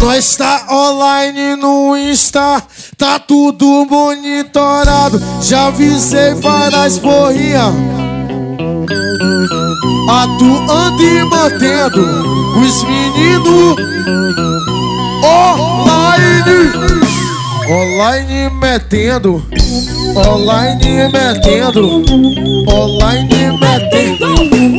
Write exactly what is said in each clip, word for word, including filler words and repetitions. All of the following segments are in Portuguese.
Nós tá online no Insta, tá tudo monitorado. Já avisei várias porrinhas, atuando e mantendo os meninos online. Online metendo, online metendo, online metendo.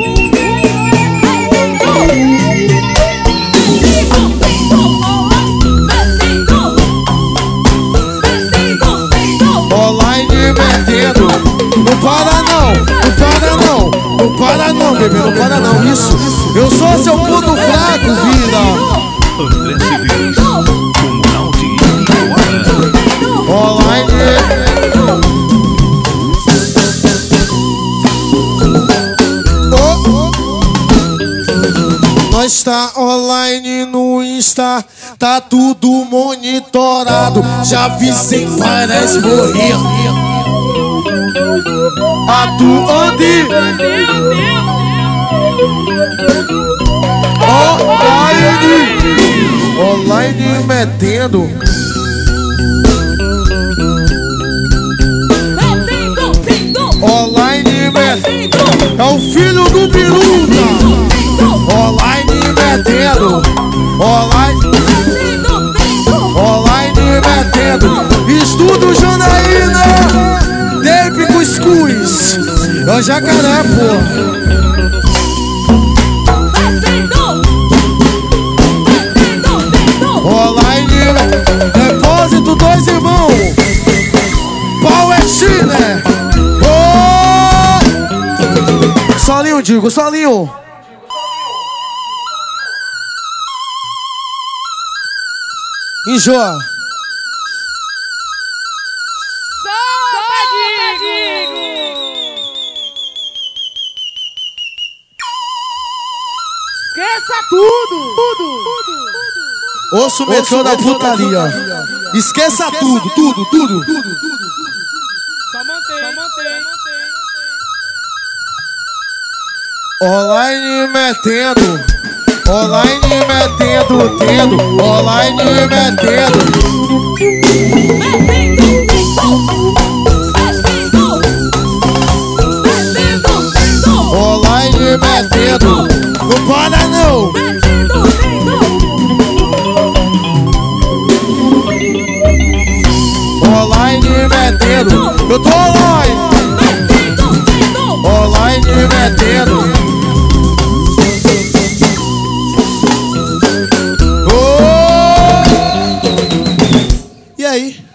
Online metendo. Não para não, não para não, não para não, bebê, não para não. Isso, eu sou seu ponto fraco, vida. André Cedeiros, Comunal de Itaquara. Online. Oh, oh. Nós tá online no Insta, tá tudo monitorado. Já avisei várias morrias, atuando e online, online metendo. Online metendo. É o filho do Biruta. Online metendo. Online, online metendo. Estudo Janaína, Dave Cuscuz. É o jacaré, pô. Online, depósito dois irmãos. Pau é Chile. Oh! Solinho, digo, solinho. Enjoa. Esqueça tudo, tudo, tudo. Ouço o metrô da putaria. Esqueça tudo, tudo, tudo. Só mantém, só mantém. Online metendo, online metendo, tendo, online metendo. Online metendo. Não para não. Online metendo. Eu tô online. Online metendo. Oh! E aí?